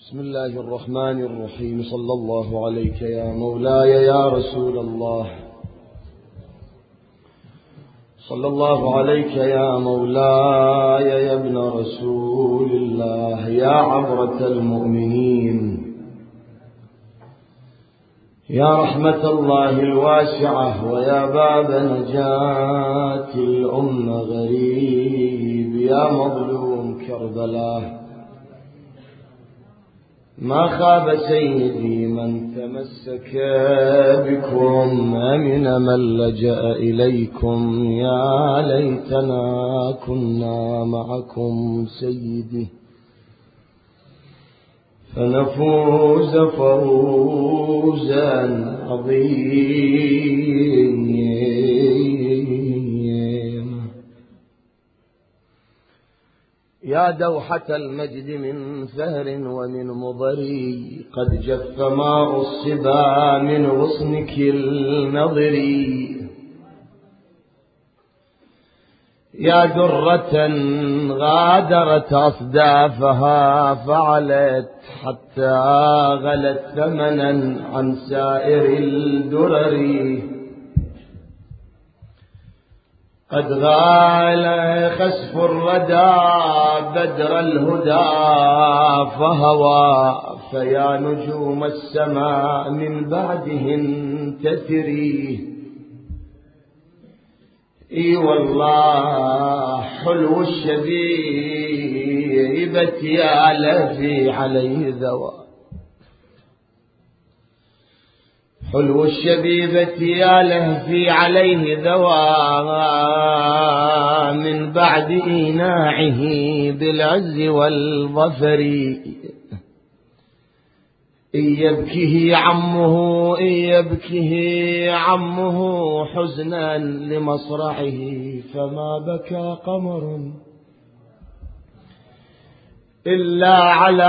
بسم الله الرحمن الرحيم. صلى الله عليك يا مولاي يا رسول الله، صلى الله عليك يا مولاي يا ابن رسول الله، يا عبرة المؤمنين، يا رحمة الله الواسعة، ويا باب نجاة الأمة غريب، يا مظلوم كربلاء. ما خاب سيدي من تمسك بكم، أمن من لجأ إليكم، يا ليتنا كنا معكم سيدي فنفوز فوزا عظيما. يا دوحة المجد من ثهر ومن مضري، قد جف ماء الصبا من غصنك النضري. يا درة غادرت أصدافها فعلت، حتى غلت ثمنا عن سائر الدرر. قد غال خسف الردى بدر الهدى فهوى، فيا نجوم السماء من بعدهن تتري. اي والله حلو الشبيبة يا لفي عليه ذوى، حلو الشبيبة يا لهفي عليه ذوى، من بعد إيناعه بالعز والظفر. إن يبكه عمه، إن يبكه عمه حزنا لمصرعه، فما بكى قمر إلا على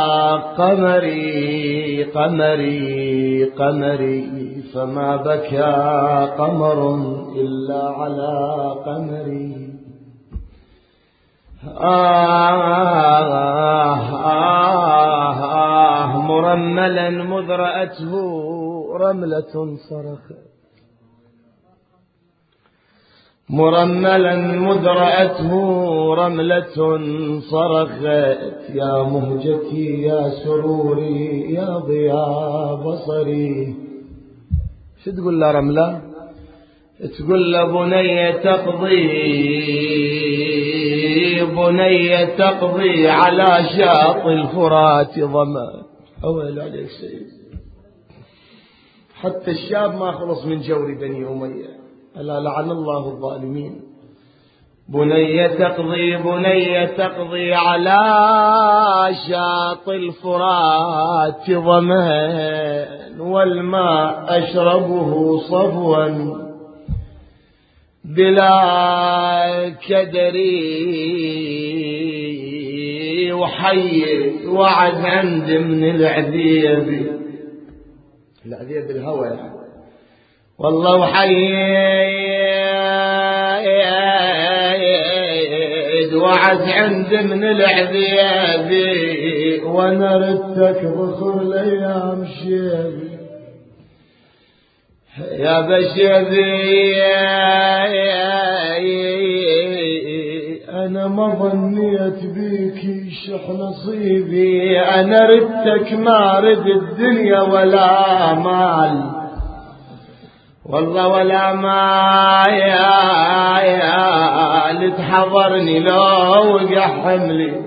قمري قمري قمري، فما بكى قمر إلا على قمري. مرملا مذ رأته رملة صرخت، مرملا مذ رأته رملة صرخت. يا مهجتي يا سروري يا ضياء بصري. شو تقول له رملة؟ تقول له بني تقضي، بني تقضي على شاطئ الفرات ظما. أويل عليك سيد، حتى الشاب ما خلص من جور بني أمية، ألا لعن الله الظالمين. بني تقضي، بني تقضي على شاطئ الفرات ظمأ، والماء أشربه صفوا بلا كدري. وحي وعد عند من العذيب، العذيب الهوى يعني. والله وحيد وعد عند من العذيب، وانا ردتك بخر الايام شيبي يا بشبي. انا ما ظنيت بيك شح نصيبي، انا ردتك ما رد الدنيا ولا مال، والله ولا ما يا لتحضرني لو وقع حملي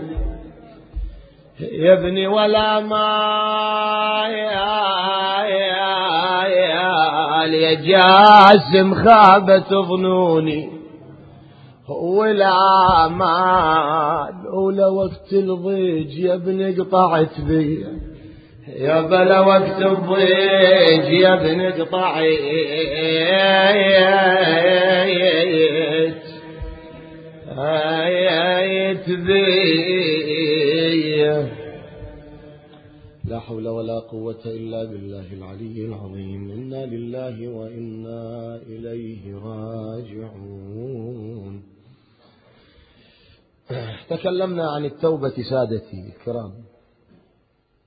يا ابني، ولا ما يا جاسم خابت ظنوني، ولا مال ولا وقت الضيج يا ابني قطعت بي، يا بلا وقت الضيج يا ابن قطعت بي. لا حول ولا قوة إلا بالله العلي العظيم. إنا لله وإنا إليه راجعون. تكلمنا عن التوبة سادتي الكرام،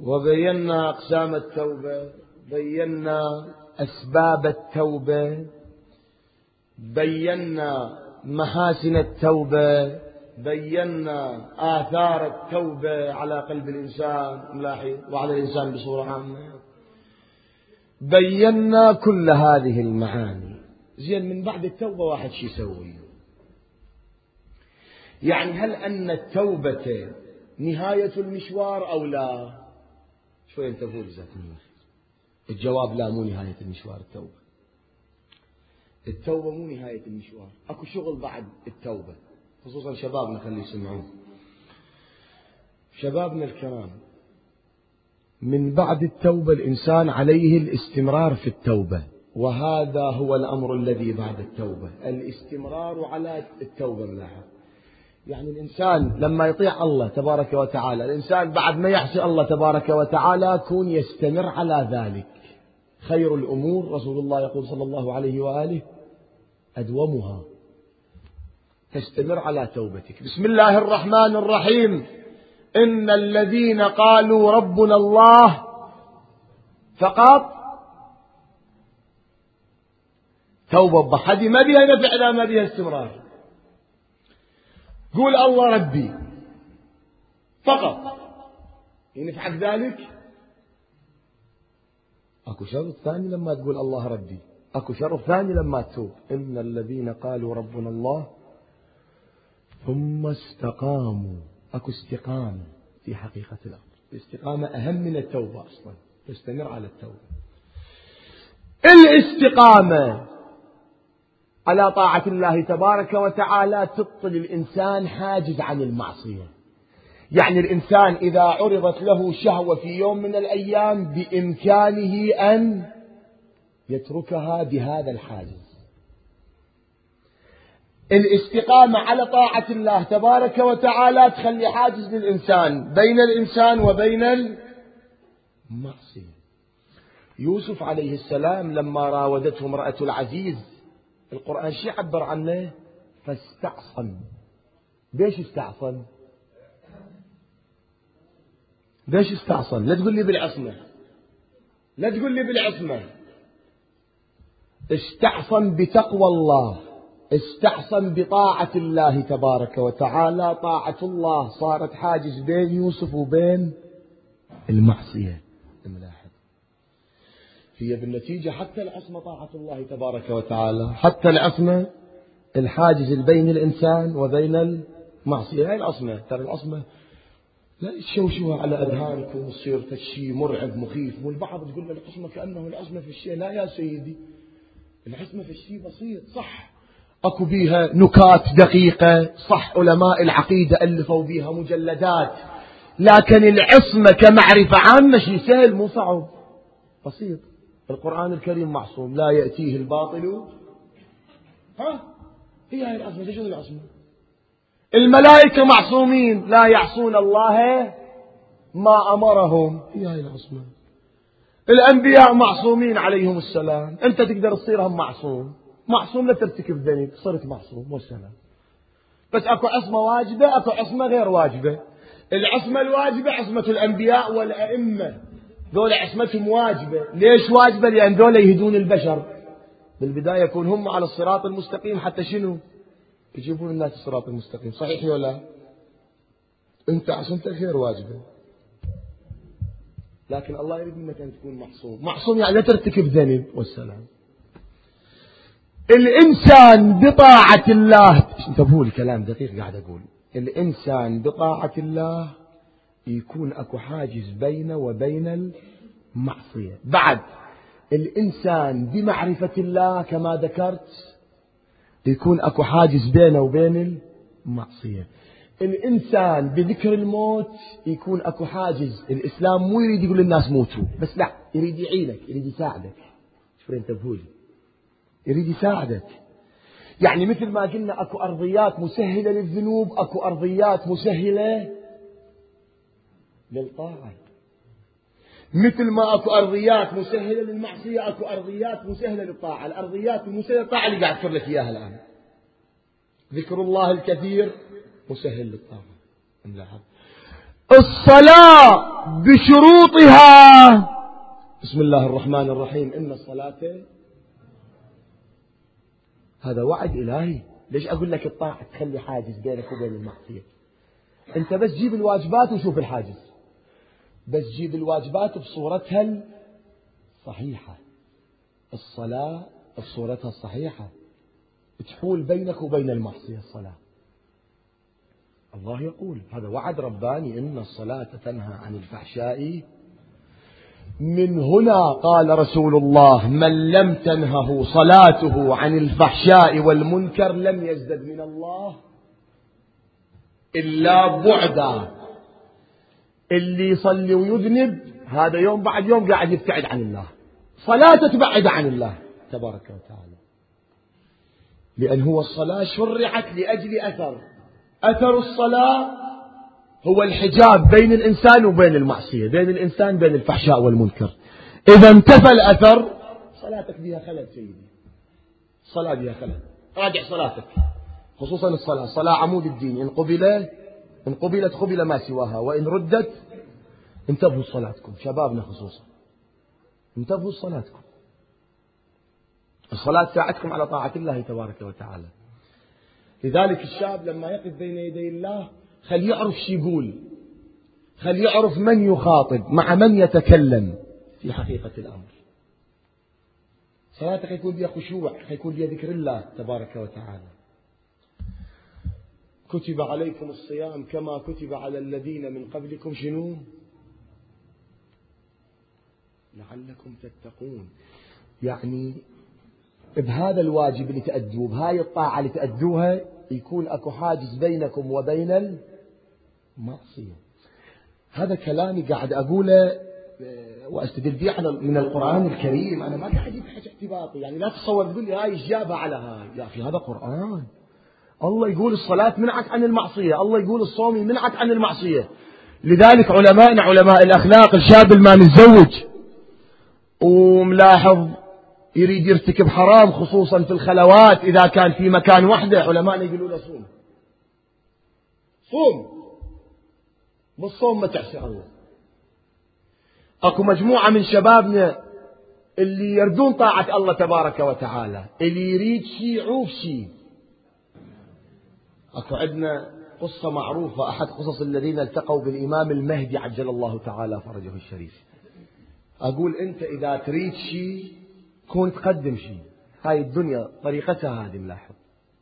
وبينا أقسام التوبة، بينا أسباب التوبة، بينا محاسن التوبة، بينا آثار التوبة على قلب الإنسان وعلى الإنسان بصورة عامة. بينا كل هذه المعاني. زين، من بعد التوبة واحد شي يسوي؟ يعني هل أن التوبة نهاية المشوار أو لا؟ شوي أنت قول ذاتني. الجواب لا، مو نهاية المشوار التوبة. التوبة مو نهاية المشوار، أكو شغل بعد التوبة، خصوصا شبابنا خلي يسمعون. شبابنا الكرام، من بعد التوبة الإنسان عليه الاستمرار في التوبة، وهذا هو الأمر الذي بعد التوبة، الاستمرار على التوبة. ملاحظ، يعني الإنسان لما يطيع الله تبارك وتعالى، الإنسان بعد ما يعصي الله تبارك وتعالى يكون يستمر على ذلك. خير الأمور رسول الله يقول صلى الله عليه وآله أدومها. تستمر على توبتك. بسم الله الرحمن الرحيم. إن الذين قالوا ربنا الله فقط توبة بحدي ما بيها نفع لا ما بيها استمرار. قول الله ربي فقط ينفعك ذلك؟ أكو شرط ثاني لما تقول الله ربي، أكو شرط ثاني لما تتوب. إن الذين قالوا ربنا الله ثم استقاموا. أكو استقامة في حقيقة الأمر. الاستقامة أهم من التوبة أصلا، تستمر على التوبة. الاستقامة على طاعة الله تبارك وتعالى تبطل الإنسان حاجز عن المعصية. يعني الإنسان إذا عرضت له شهوة في يوم من الأيام بإمكانه أن يتركها بهذا الحاجز. الاستقامة على طاعة الله تبارك وتعالى تخلي حاجز للإنسان بين الإنسان وبين المعصية. يوسف عليه السلام لما راودته امرأة العزيز، القرآن شي عبر عنه؟ فاستعصم. ليش استعصم؟ ليش استعصم؟ لا تقول لي بالعصمة، لا تقول لي بالعصمة. استعصم بتقوى الله، استعصم بطاعة الله تبارك وتعالى. طاعة الله صارت حاجز بين يوسف وبين المعصية. الملاحظ هي بالنتيجة حتى العصمة طاعة الله تبارك وتعالى، حتى العصمة الحاجز بين الإنسان وبين المعصية. هاي العصمة، ترى العصمة لا تشوشوها على أذهانكم وتصير شيء مرعب مخيف. والبعض تقول له العصمة كأنه العصمة في الشيء. لا يا سيدي، العصمة في الشيء بسيط. صح أكو بيها نكات دقيقة، صح علماء العقيدة ألفوا بيها مجلدات، لكن العصمة كمعرفة عامة شيء سهل مو صعب، بسيط. القرآن الكريم معصوم، لا يأتيه الباطل. هي هاي العصمة. شنو العصمة؟ الملائكة معصومين، لا يعصون الله ما أمرهم. هي هاي العصمة. الأنبياء معصومين عليهم السلام. أنت تقدر تصير هم معصوم لا ترتكب ذنب، صرت معصوم والسلام. بس أكو عصمة واجبة، أكو عصمة غير واجبة. العصمة الواجبة عصمة الأنبياء والأئمة، دول عصمتهم واجبة. ليش واجبة؟ لأن دول يهدون البشر. بالبداية يكون هم على الصراط المستقيم حتى شنو؟ يجيبون الناس الصراط المستقيم. صحيح ولا لا؟ أنت عصمتك غير واجبة، لكن الله يريد منك أن تكون معصوم. معصوم يعني لا ترتكب ذنب والسلام. الإنسان بطاعة الله، انتبهوا الكلام دقيق قاعد أقول. الإنسان بطاعة الله يكون أكو حاجز بينه وبين المعصية. بعد الإنسان بمعرفة الله كما ذكرت يكون أكو حاجز بينه وبين المعصية. الإنسان بذكر الموت يكون أكو حاجز. الإسلام مو يريد يقول للناس موتوا بس، لا، يريد يعينك، يريد يساعدك. شوفوا انتبهوا لي، يريد يساعدك. يعني مثل ما قلنا أكو أرضيات مسهلة للذنوب، أكو أرضيات مسهلة للطاعة. مثل ما أكو أرضيات مسهلة للمعصية، أكو أرضيات مسهلة للطاعة. الأرضيات المسهلة للطاعة اللي قاعد أذكر لك إياها الآن. ذكر الله الكثير مسهل للطاعة. الصلاة بشروطها. بسم الله الرحمن الرحيم إن الصلاة، هذا وعد إلهي. ليش أقول لك الطاعة تخلي حاجز بينك وبين المعصية؟ أنت بس جيب الواجبات وشوف الحاجز، بس جيب الواجبات بصورتها الصحيحة. الصلاة بصورتها الصحيحة تحول بينك وبين المعصية. الصلاة الله يقول هذا وعد رباني إن الصلاة تنهى عن الفحشاء. من هنا قال رسول الله من لم تنهه صلاته عن الفحشاء والمنكر لم يزدد من الله إلا بعدا. اللي يصلي ويذنب هذا يوم بعد يوم قاعد يبتعد عن الله، صلاته تبعد عن الله تبارك وتعالى، لأن هو الصلاة شرعت لأجل أثر الصلاة هو الحجاب بين الإنسان وبين المعصية، بين الإنسان بين الفحشاء والمنكر. إذا انتفى الأثر صلاتك بها خلل سيدي، الصلاة بها خلل. راجع صلاتك، خصوصا الصلاة عمود الدين، إن قبلت قبل ما سواها، وإن ردت انتبهوا صلاتكم. شبابنا خصوصا انتبهوا صلاتكم. الصلاة تساعدكم على طاعة الله تبارك وتعالى. لذلك الشاب لما يقف بين يدي الله خل يعرف شي يقول، خل يعرف من يخاطب، مع من يتكلم في حقيقة الأمر. صلاتك يكون بها خشوع، يكون بها ذكر الله تبارك وتعالى. كتب عليكم الصيام كما كتب على الذين من قبلكم شنو؟ لعلكم تتقون. يعني بهذا الواجب اللي تأدوه، بهاي الطاعة اللي تأدوها، يكون أكو حاجز بينكم وبين المعصية. هذا كلامي قاعد أقوله وأستدل به من القرآن الكريم. أنا ما قاعد أجيب حاجة اعتباطي، يعني لا تصور تقول لي هاي إجابة على هاي. يا أخي هذا قرآن. الله يقول الصلاة منعت عن المعصية، الله يقول الصوم منعت عن المعصية. لذلك علماءنا علماء الأخلاق، الشاب الما متزوج وملاحظ يريد يرتكب حرام خصوصا في الخلوات إذا كان في مكان وحده، علماءنا يقولوا له صوم بالصوم ما تعصي الله. أكو مجموعة من شبابنا اللي يردون طاعة الله تبارك وتعالى، اللي يريد شيء يعوف شيء. أكو عندنا قصة معروفة، أحد قصص الذين التقوا بالإمام المهدي عجل الله تعالى فرجه الشريف. أقول أنت إذا تريد شيء كون تقدم شيء. هاي الدنيا طريقتها هذه. ملاحظ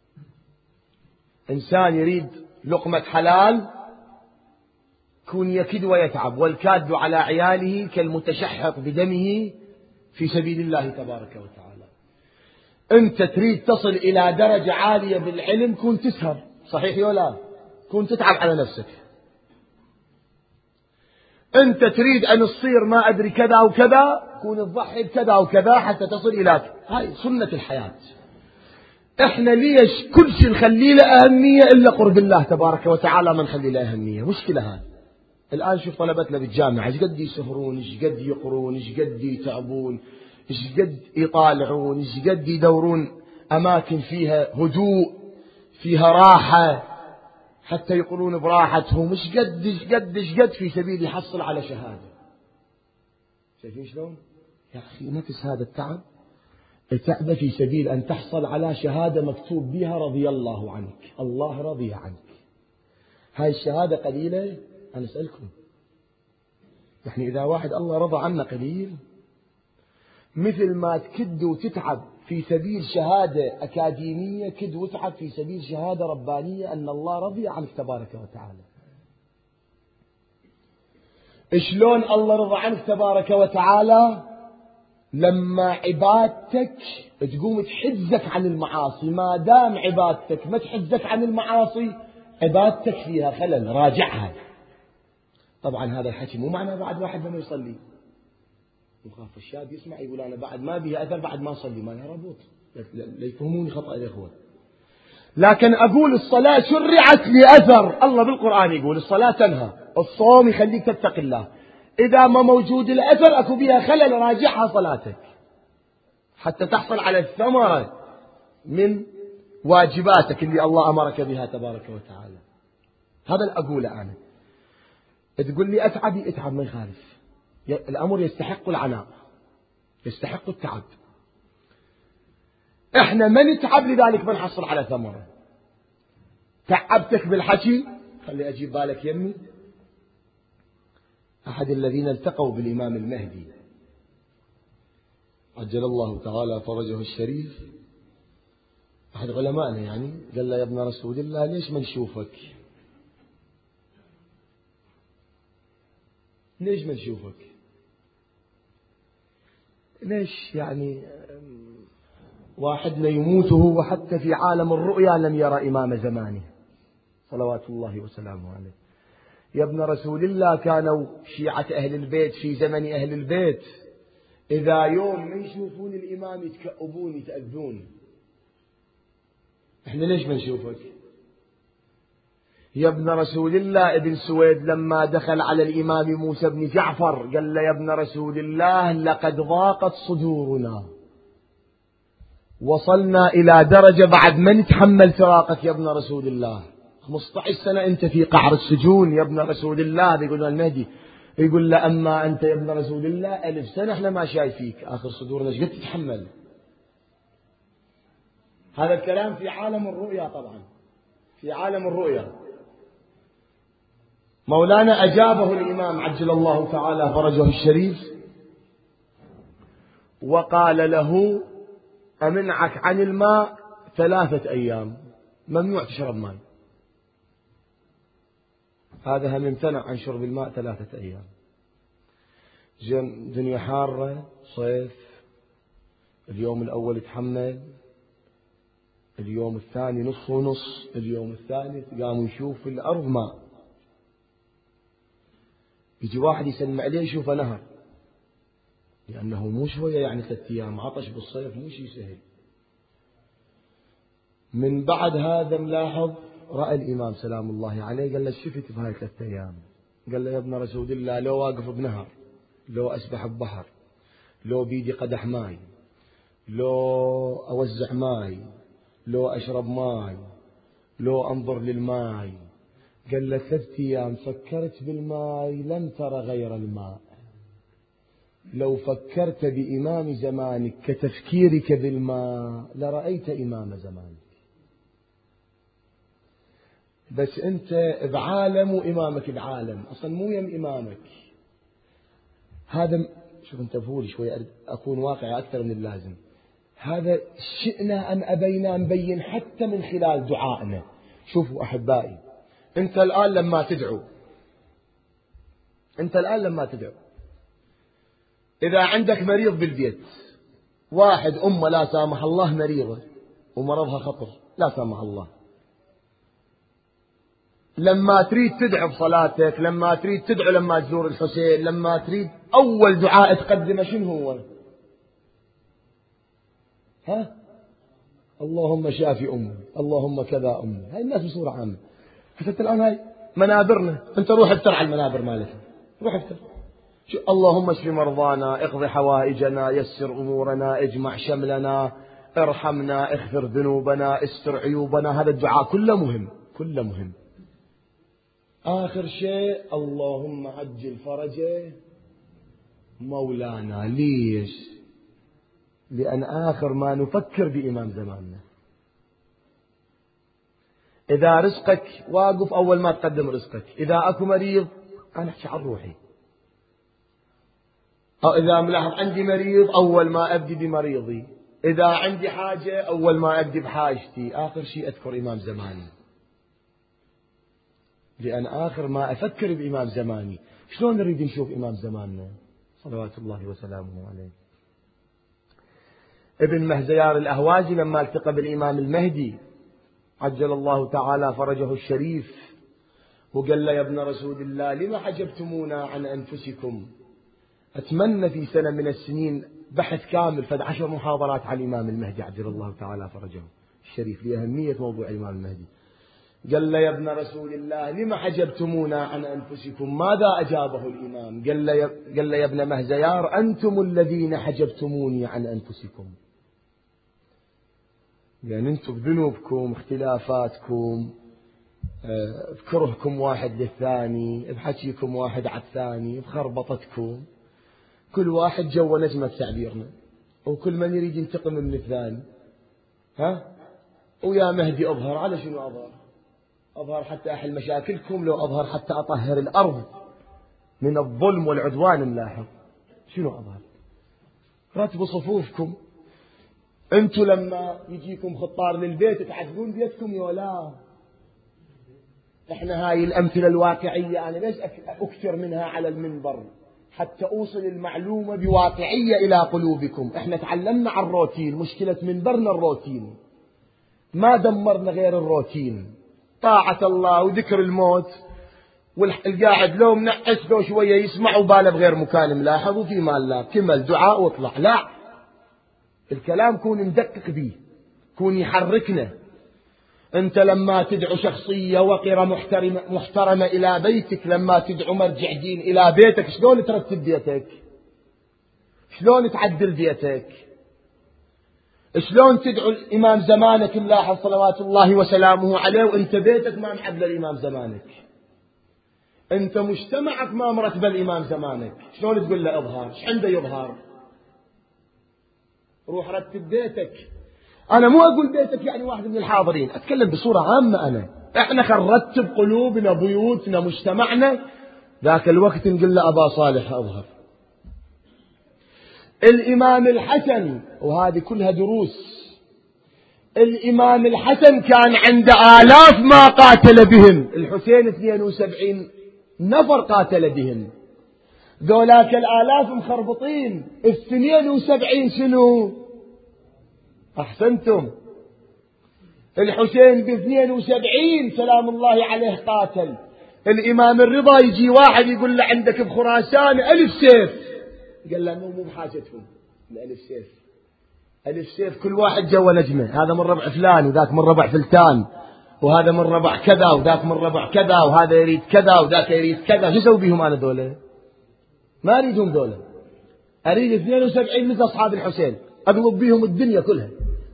إنسان يريد لقمة حلال كون يكد ويتعب، والكاد على عياله كالمتشحط بدمه في سبيل الله تبارك وتعالى. أنت تريد تصل إلى درجة عالية بالعلم كون تسهر، صحيح ولا كون تتعب على نفسك. أنت تريد أن تصير ما أدري كذا وكذا كون تضحي بكذا وكذا حتى تصل إلى هاي سنة الحياة. إحنا ليش كل شيء نخلي له أهمية إلا قرب الله تبارك وتعالى ما نخلي له أهمية؟ مشكلة هذه. الآن شوف طلبتنا بالجامعة إيش قد يسهرون، إيش قد يقرون، إيش قد يتعبون، إيش قد يطالعون، إيش قد يدورون أماكن فيها هدوء فيها راحة حتى يقولون براحتهم، إيش قد في سبيل يحصل على شهادة. شايفين شلون؟ يا أخي نفس هذا التعب، التعب في سبيل أن تحصل على شهادة مكتوب بها رضي الله عنك، الله رضي عنك. هاي الشهادة قليلة؟ أنا أسألكم، يعني إذا واحد الله رضى عنه قليل؟ مثل ما تكد وتتعب في سبيل شهادة أكاديمية، كد وتعب في سبيل شهادة ربانية أن الله رضي عنك تبارك وتعالى. شلون الله رضى عنك تبارك وتعالى؟ لما عبادتك تقوم تحجزك عن المعاصي. ما دام عبادتك ما تحجزك عن المعاصي عبادتك فيها خلل، راجعها. طبعا هذا الحكي مو معنى بعد واحد لما يصلي يخاف الشاب يسمع يقول أنا بعد ما به أثر بعد ما أصلي، ما يربط، لا يفهموني خطأ يا إخوة. لكن أقول الصلاة شرعت لأثر. الله بالقرآن يقول الصلاة تنهى، الصوم يخليك تتقي الله. إذا ما موجود الأثر أكو بها خلل، راجعها صلاتك حتى تحصل على الثمرة من واجباتك اللي الله أمرك بها تبارك وتعالى. هذا اللي أقوله أنا. تقول لي أتعب، اتعب ما يخالف، الأمر يستحق العناء، يستحق التعب. احنا ما نتعب لذلك ما نحصل على ثمرة. تعبتك بالحكي، خلي أجيب بالك يمي. أحد الذين التقوا بالإمام المهدي عجل الله تعالى فرجه الشريف، أحد علمائنا يعني، قال له يا ابن رسول الله ليش ما نشوفك؟ ليش ما نشوفك؟ ليش يعني واحدنا يموت وهو حتى في عالم الرؤيا لم يرى إمام زمانه صلوات الله وسلامه عليه. يا ابن رسول الله كانوا شيعة أهل البيت في زمن أهل البيت إذا يوم ما يشوفون الإمام يتكأبون يتأذون. احنا ليش ما نشوفك؟ يا ابن رسول الله ابن سويد لما دخل على الإمام موسى بن جعفر قال له يا ابن رسول الله لقد ضاقت صدورنا، وصلنا إلى درجة بعد ما نتحمل فراقك يا ابن رسول الله. 15 سنة أنت في قعر السجون يا ابن رسول الله. بيقول المهدي يقول له أما أنت يا ابن رسول الله 1000 سنة احنا ما شايفيك، آخر صدورنا ايش قد تتحمل؟ هذا الكلام في عالم الرؤيا، طبعا في عالم الرؤيا. مولانا أجابه الإمام عجل الله تعالى فرجه الشريف وقال له أمنعك عن الماء 3 أيام، ممنوع تشرب ماء. هذا هم امتنع عن شرب الماء 3 أيام. دنيا حارة، صيف، اليوم الأول تحمل، اليوم الثاني نص ونص، اليوم الثالث قام يشوف في الأرض ماء. يجي واحد يسمع عليه يشوفه نهر، لأنه مو شوية يعني 3 أيام عطش بالصيف مو شيء سهل. من بعد هذا ملاحظ رأى الإمام سلام الله عليه قال له شفت بهاي 3 أيام؟ قال له يا ابن رسول الله لو واقف بنهر، لو أسبح ببحر، لو بيدي قدح ماي، لو أوزع ماي، لو أشرب ماي، لو أنظر للماي، قال له 3 أيام فكرت بالماي لم ترى غير الماء. لو فكرت بإمام زمانك كتفكيرك بالماء لرأيت إمام زمانك. بس أنت بعالم وإمامك بعالم، أصلا مو يم إمامك. هذا شوف أنت فول شوي أكون واقعي أكثر من اللازم. هذا شئنا أم أبينا نبين حتى من خلال دعائنا. شوفوا أحبائي، أنت الآن لما تدعو، إذا عندك مريض بالبيت، واحد أمه لا سامح الله مريضة ومرضها خطر لا سامح الله، لما تريد تدعو بصلاتك، لما تريد تدعو لما تزور الحسين، لما تريد أول دعاء تقدمه شنو هو؟ ها؟ اللهم شافي أمي، اللهم كذا أمي. هاي الناس بصورة عامة. حتى الآن هاي منابرنا، أنت روح افتر على المنابر مالك، روح افتر. اللهم اشف مرضانا، اقض حوائجنا، يسر أمورنا، اجمع شملنا، ارحمنا، اغفر ذنوبنا، استر عيوبنا. هذا الدعاء كله مهم، كله مهم. آخر شيء اللهم عجل فرجه مولانا. ليش؟ لأن آخر ما نفكر بإمام زماننا. إذا رزقك واقف أول ما تقدم رزقك، إذا أكو مريض أنا أحكي عن روحي، أو إذا ملاحظ عندي مريض أول ما أبدي بمريضي، إذا عندي حاجة أول ما أبدي بحاجتي، آخر شيء أذكر إمام زماني. لأن آخر ما أفكر بإمام زماني. شلون نريد نشوف إمام زماننا صلوات الله وسلامه عليه؟ ابن مهزيار الأهوازي لما التقى بالإمام المهدي عجل الله تعالى فرجه الشريف وقال له يا ابن رسول الله لما حجبتمونا عن أنفسكم؟ أتمنى في سنة من السنين بحث كامل فد 10 محاضرات عن الإمام المهدي عجل الله تعالى فرجه الشريف لأهمية موضوع الإمام المهدي. قال له يا ابن رسول الله لما حجبتمونا عن أنفسكم؟ ماذا أجابه الإمام؟ قال له يا ابن مهزيار أنتم الذين حجبتموني عن أنفسكم. يعني أنتم بذنوبكم اختلافاتكم بكرهكم واحد للثاني، بحكيكم واحد على الثاني، بخربطتكم. كل واحد جوا نجمة بتعبيرنا، وكل من يريد ينتقم من الثاني. ويا مهدي أظهر. على شنو أظهر؟ أظهر حتى أحل مشاكلكم، لو أظهر حتى أطهر الأرض من الظلم والعدوان اللاحق. شنو أظهر؟ رتبوا صفوفكم. أنتوا لما يجيكم خطار للبيت تعذبون بيتكم يا لا. احنا هاي الأمثلة الواقعية أنا ليش أكثر منها على المنبر؟ حتى أوصل المعلومة بواقعية إلى قلوبكم. احنا تعلمنا عن الروتين، مشكلة منبرنا الروتين، ما دمرنا غير الروتين. طاعة الله وذكر الموت، والقاعد لو منعس له شوية يسمع وباله بغير مكان ملاحظ، وفي مال لا كمل دعاء واطلع. لا، الكلام كون ندقق به، كون يحركنا. أنت لما تدعو شخصية وقرة محترمة إلى بيتك، لما تدعو مرجع دين إلى بيتك، شلون ترتب بيتك؟ شلون تعدل بيتك؟ شلون تدعو الإمام زمانك اللاحظ صلوات الله وسلامه عليه وأنت بيتك ما معدل الإمام زمانك، أنت مجتمعك ما مرتب الإمام زمانك، شلون تقول له اظهر؟ ايش عنده يظهر؟ روح رتب بيتك. أنا مو أقول بيتك يعني واحد من الحاضرين، أتكلم بصورة عامة. احنا خنرتب قلوبنا، بيوتنا، مجتمعنا. ذاك الوقت نقول له أبا صالح أظهر. الإمام الحسن، وهذه كلها دروس، الإمام الحسن كان عنده آلاف ما قاتل بهم، الحسين 72 نفر قاتل بهم، ذولاك الآلاف مخربطين. 72 شنو؟ أحسنتم. الحسين ب72 سلام الله عليه قاتل. الإمام الرضا يجي واحد يقول له عندك بخراسان 1000 سيف، قال له مو بحاجتهم ال1000 سيف. 1000 سيف كل واحد جوا نجمة، هذا من ربع فلان وذاك من ربع فلتان، وهذا من ربع كذا وذاك من ربع كذا، وهذا يريد كذا وذاك يريد كذا. شو اسوي بهم أنا دولة؟ ما أريدهم دولة، أريد 72 مثل أصحاب الحسين أقلب بهم الدنيا كلها.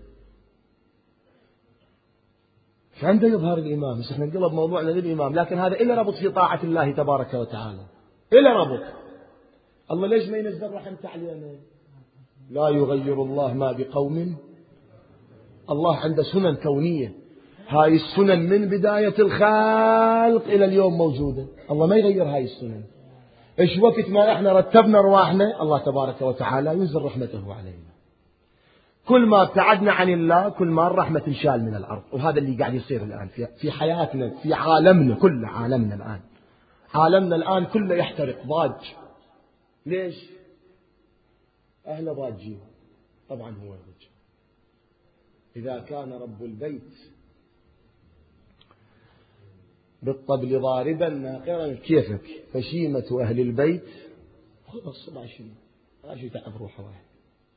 فعنده يظهر الإمام، بس احنا نقلب موضوعنا للإمام، لكن هذا إلا ربط في طاعة الله تبارك وتعالى، إلا ربط. الله ليش ما ينزل رحمته علينا؟ لا يغير الله ما بقوم. الله عنده سنن كونية، هاي السنن من بداية الخلق إلى اليوم موجودة، الله ما يغير هاي السنن. إيش وقت ما احنا رتبنا رواحنا الله تبارك وتعالى ينزل رحمته علينا. كل ما ابتعدنا عن الله كل ما الرحمة تنشال من الأرض، وهذا اللي قاعد يصير الآن في حياتنا، في عالمنا كله. عالمنا الآن كله يحترق، ضاج. ليش؟ أهل ضاجين. طبعا هو الضج. إذا كان رب البيت بالطبل ضاربا ناقرا كيفك، فشيمة أهل البيت خلص ما شي تعب روحه واحد.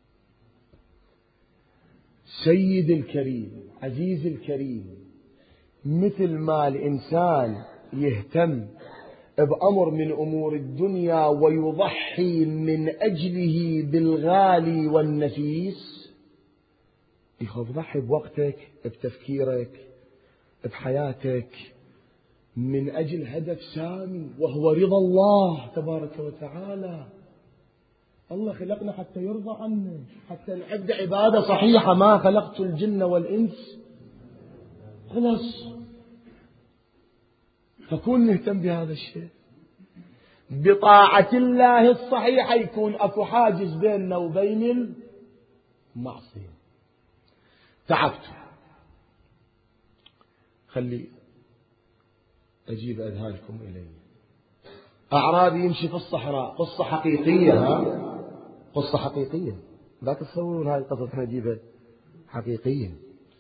سيد الكريم عزيز الكريم، مثل ما الإنسان يهتم بأمر من أمور الدنيا ويضحي من أجله بالغالي والنفيس، يخاف ضحي بوقتك، بتفكيرك، بحياتك، من أجل هدف سامي وهو رضا الله تبارك وتعالى. الله خلقنا حتى يرضى عنا، حتى نعبد عبادة صحيحة. ما خلقت الجن والإنس خلاص. فكون نهتم بهذا الشيء بطاعة الله الصحيحة، يكون أكو حاجز بيننا وبين المعصية. تعبت، خلي أجيب أذهانكم إلي. أعرابي يمشي في الصحراء، قصة حقيقية، قصة حقيقية، لا تتصورون هذه القصة احنا نجيبها حقيقية.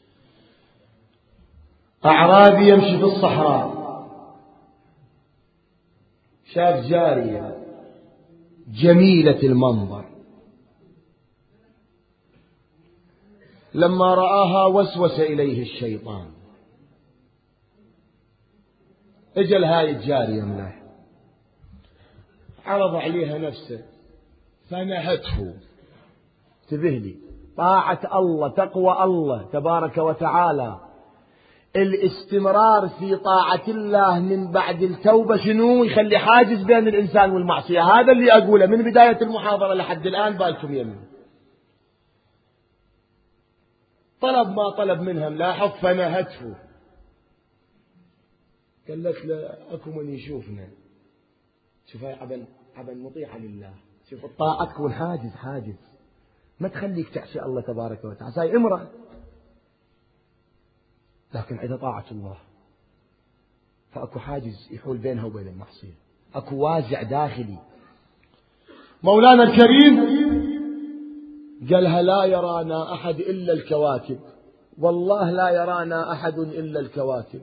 أعرابي يمشي في الصحراء، شاف جارية جميلة المنظر، لما رآها وسوس إليه الشيطان. اجل هاي الجارية ملاح، عرض عليها نفسه فنهته. انتبه لي، طاعة الله تقوى الله تبارك وتعالى الاستمرار في طاعة الله من بعد التوبة شنو؟ يخلي حاجز بين الإنسان والمعصية. هذا اللي أقوله من بداية المحاضرة لحد الآن بالكم يمين. طلب ما طلب منها ملاحظ فنهته، قالت له أكو من يشوفنا. شوف هاي عبن مطيعة لله. شوف الطاعة تكون حاجز ما تخليك تعصي الله تبارك وتعالى. هاي امرأة لكن عندها طاعة الله، فأكو حاجز يحول بينها وبين المعصية، أكو وازع داخلي. مولانا الكريم قالها لا يرانا أحد إلا الكواكب، والله لا يرانا أحد إلا الكواكب.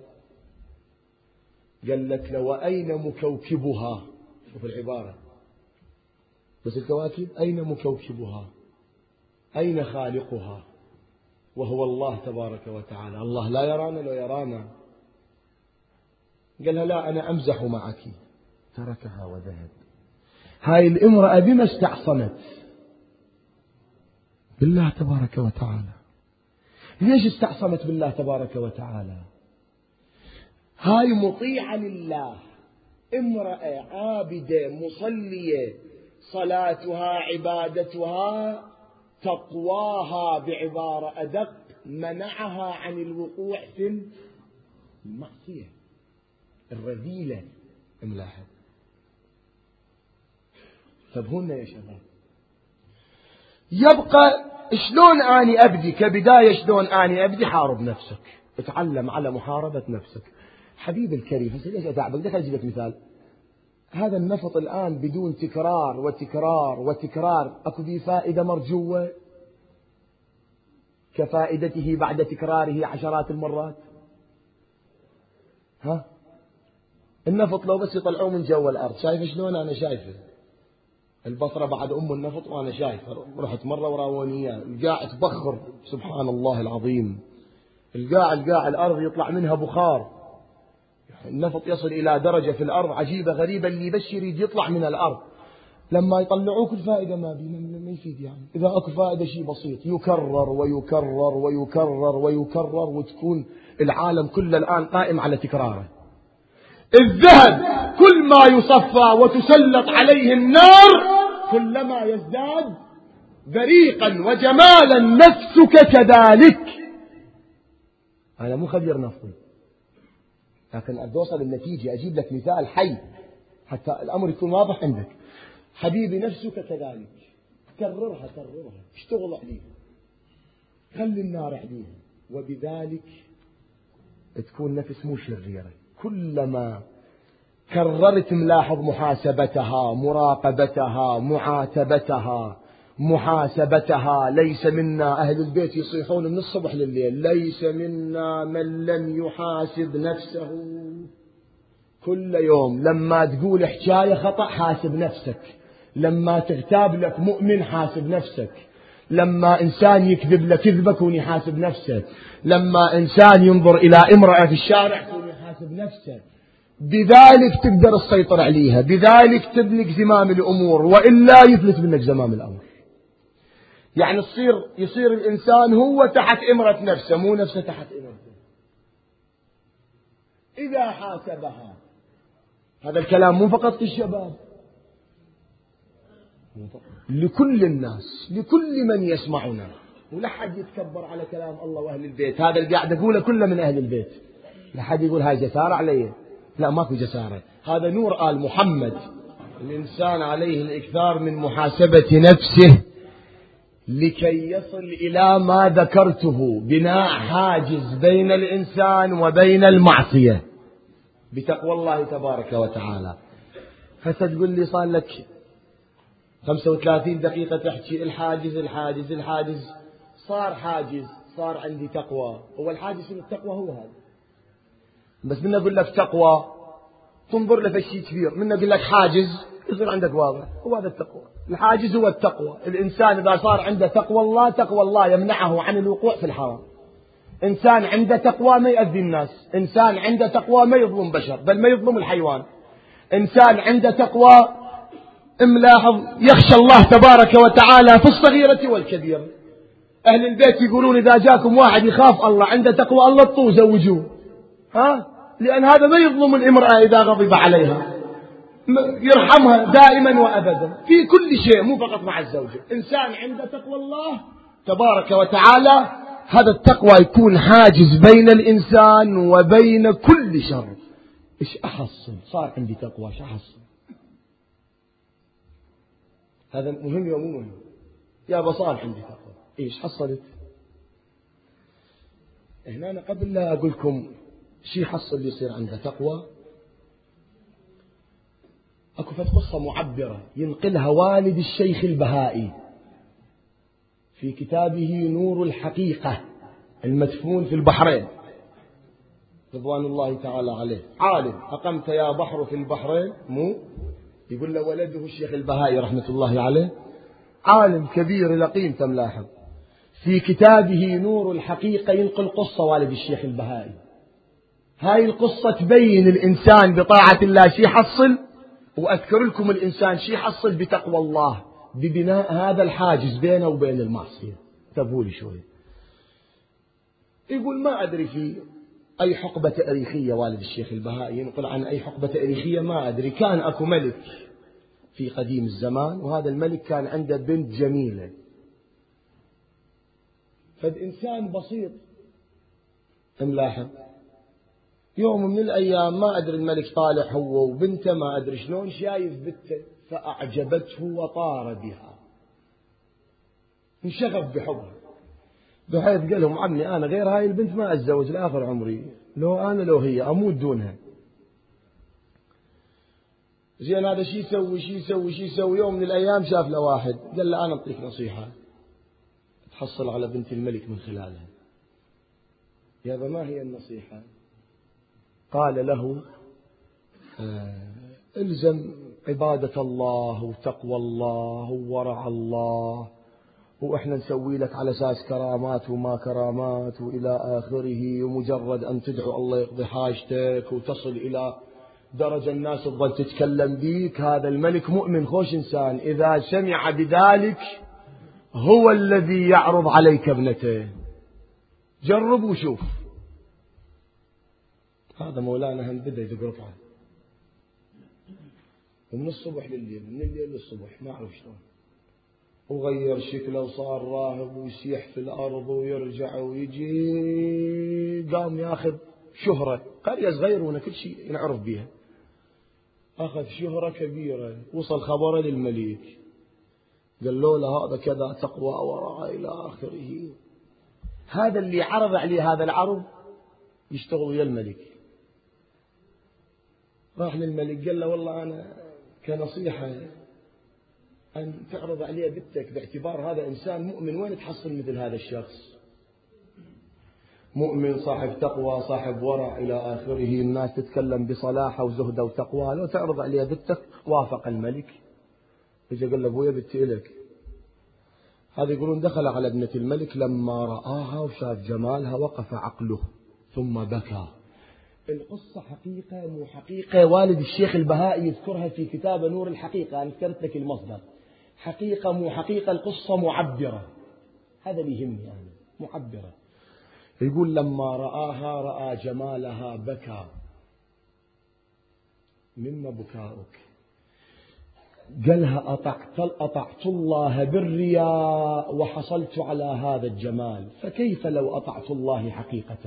قالت له وأين مكوكبها؟ شوف العبارة، بس الكواكب أين مكوكبها؟ أين خالقها؟ وهو الله تبارك وتعالى. الله لا يرانا لو يرانا. قالها لا أنا أمزح معك، تركها وذهب. هاي الامرأة بما استعصمت؟ بالله تبارك وتعالى. ليش استعصمت بالله تبارك وتعالى؟ هاي مطيعة لله، امرأة عابدة مصلية، صلاتها عبادتها تقواها بعبارة أدق منعها عن الوقوع في المعصية الرذيلة. ملاحظ. فبهن يا شباب يبقى شلون أني أبدي كبداية، شلون أني أبدي؟ حارب نفسك، اتعلم على محاربة نفسك. حبيب الكريم هسه ليش أتعبك؟ دخل أجيب لك مثال. هذا النفط الآن بدون تكرار وتكرار وتكرار أكو به فائدة مرجوة كفائدته بعد تكراره عشرات المرات؟ ها؟ النفط لو بس يطلعوه من جو الأرض، شايف شلون؟ أنا شايفه البصرة بعد النفط وأنا شايفه. رحت مرة وراوني إياه، القاع تبخر سبحان الله العظيم. القاع الأرض يطلع منها بخار. النفط يصل إلى درجة في الأرض عجيبة غريبة، اللي بس يريد يطلع من الأرض لما يطلعوك الفائدة ما يفيد. يعني إذا أكو فائدة شيء بسيط يكرر ويكرر ويكرر ويكرر، وتكون العالم كله الآن قائم على تكراره. الذهب كل ما يصفى وتسلط عليه النار كلما يزداد بريقا وجمالا. نفسك كذلك. أنا مو خبير نفطي، لكن أريد أوصل النتيجة، أجيب لك مثال حي حتى الأمر يكون واضح عندك. حبيبي نفسك كذلك، كررها اشتغل عليها، خلي النار عليها، وبذلك تكون نفس مو شريرة. كلما كررت ملاحظ محاسبتها، مراقبتها، معاتبتها، محاسبتها. ليس منا، أهل البيت يصيحون من الصبح لليل، ليس منا من لم يحاسب نفسه. كل يوم لما تقول حكاية خطأ حاسب نفسك، لما تغتاب لك مؤمن حاسب نفسك، لما إنسان يكذب لك كذبة كون يحاسب نفسك، لما إنسان ينظر إلى امرأة في الشارع كون يحاسب نفسك. بذلك تقدر تسيطر عليها، بذلك تملك زمام الأمور، وإلا يفلت منك زمام الأمر. يعني يصير الإنسان هو تحت إمرة نفسه، مو نفسه تحت إمرته. إذا حاسبها، هذا الكلام مو فقط للشباب، لكل الناس، لكل من يسمعنا، ولا حد يتكبر على كلام الله وأهل البيت. هذا اللي قاعد أقوله كله من أهل البيت. لا حد يقول هاي جسارة علي، لا ماكو جسارة، هذا نور آل محمد. الإنسان عليه الإكثار من محاسبة نفسه لكي يصل إلى ما ذكرته، بناء حاجز بين الإنسان وبين المعصية بتقوى الله تبارك وتعالى. فتقول لي صار لك 35 دقيقة تحكي الحاجز. صار حاجز، صار عندي تقوى. هو الحاجز من التقوى هو هذا، بس من أقول لك تقوى تنظر له في شيء كبير، من أقول لك حاجز يصير عندك واضح. هو هذا التقوى، الحاجز هو التقوى. الإنسان إذا صار عنده تقوى الله يمنعه عن الوقوع في الحرام. إنسان عنده تقوى ما يؤذي الناس، إنسان عنده تقوى ما يظلم بشر، بل ما يظلم الحيوان. إنسان عنده تقوى ملاحظ يخشى الله تبارك وتعالى في الصغيرة والكبيرة. أهل البيت يقولون إذا جاكم واحد يخاف الله عنده تقوى الله طوه زوجوه، لأن هذا ما يظلم الامرأة إذا غضب عليها، يرحمها دائما وأبدا في كل شيء، مو فقط مع الزوجة. إنسان عنده تقوى الله تبارك وتعالى، هذا التقوى يكون حاجز بين الإنسان وبين كل شر. إيش أحصل؟ صار عندي تقوى، إيش أحصل؟ هذا مهم يا مو مهم؟ يا بصار عندي تقوى، إيش حصلت؟ هنا أنا قبل لا أقول لكم شيء حصل اللي يصير عنده تقوى، أكو قصة معبرة ينقلها والد الشيخ البهائي في كتابه نور الحقيقة المدفون في البحرين رضوان الله تعالى عليه. عالم أقمت يا بحر في البحرين، مو يقول له ولده الشيخ البهائي رحمة الله عليه، عالم كبير لقيم تملاحظ. في كتابه نور الحقيقة ينقل قصة والد الشيخ البهائي. هاي القصة تبين الإنسان بطاعة الله شي يحصل، وأذكر لكم الإنسان شي يحصل بتقوى الله، ببناء هذا الحاجز بينه وبين المعصية. انتبهوا لي شوي. يقول ما أدري في أي حقبة تاريخية والد الشيخ البهائي ينقل عن أي حقبة تاريخية ما أدري، كان أكو ملك في قديم الزمان، وهذا الملك كان عنده بنت جميلة. فالإنسان بسيط ملاحظ، يوم من الأيام ما أدري الملك طالع هو وبنته، ما أدري شلون شايف بنته فأعجبته وطار بها، انشغف بحبها، بحيث قال لهم عمي أنا غير هاي البنت ما أتزوج لآخر عمري، لو أنا لو هي أموت دونها. زين هذا شي يسوي. يوم من الأيام شاف له واحد قال له أنا أعطيك نصيحة تحصل على بنت الملك من خلالها. يابا ما هي النصيحة؟ قال له الزم عبادة الله وتقوى الله وورع الله، وإحنا نسوي لك على أساس كرامات وما كرامات وإلى آخره، ومجرد أن تدعو الله يقضي حاجتك وتصل إلى درجة الناس تظل تتكلم بيك. هذا الملك مؤمن خوش إنسان، إذا سمع بذلك هو الذي يعرض عليك ابنته، جرب وشوف. هذا مولانا هم بدأ يدق ركعة، ومن الصبح لليل، من الليل للصبح، ما أعرف شلون، وغير شكله وصار راهب ويسيح في الأرض ويرجع ويجي، قام ياخذ شهرة، قرية صغيرة كل شيء نعرف بها، أخذ شهرة كبيرة، وصل خبره للملك، قال له هذا كذا تقوى ورع إلى آخره. هذا اللي عرض عليه هذا العرض يشتغل ويا الملك. راح للملك قال له والله أنا كنصيحة أن تعرض عليه بنتك، باعتبار هذا إنسان مؤمن، وين تحصل مثل هذا الشخص؟ مؤمن صاحب تقوى صاحب ورع إلى آخره، الناس تتكلم بصلاحة وزهدة وتقوى، لو تعرض عليه بنتك. وافق الملك. يجي قال له أبويا بنتي إلك. هذا يقولون دخل على ابنة الملك، لما رآها وشاف جمالها وقف عقله ثم بكى. القصة حقيقة مو حقيقة، والد الشيخ البهائي يذكرها في كتاب نور الحقيقة، أنا ذكرت لك المصدر. حقيقة مو حقيقة، القصة معبرة، هذا اللي يهمني أنا، معبرة. يقول لما رآها رأى جمالها بكى. مما بكاؤك؟ قالها أطعت الله بالرياء وحصلت على هذا الجمال، فكيف لو أطعت الله حقيقة؟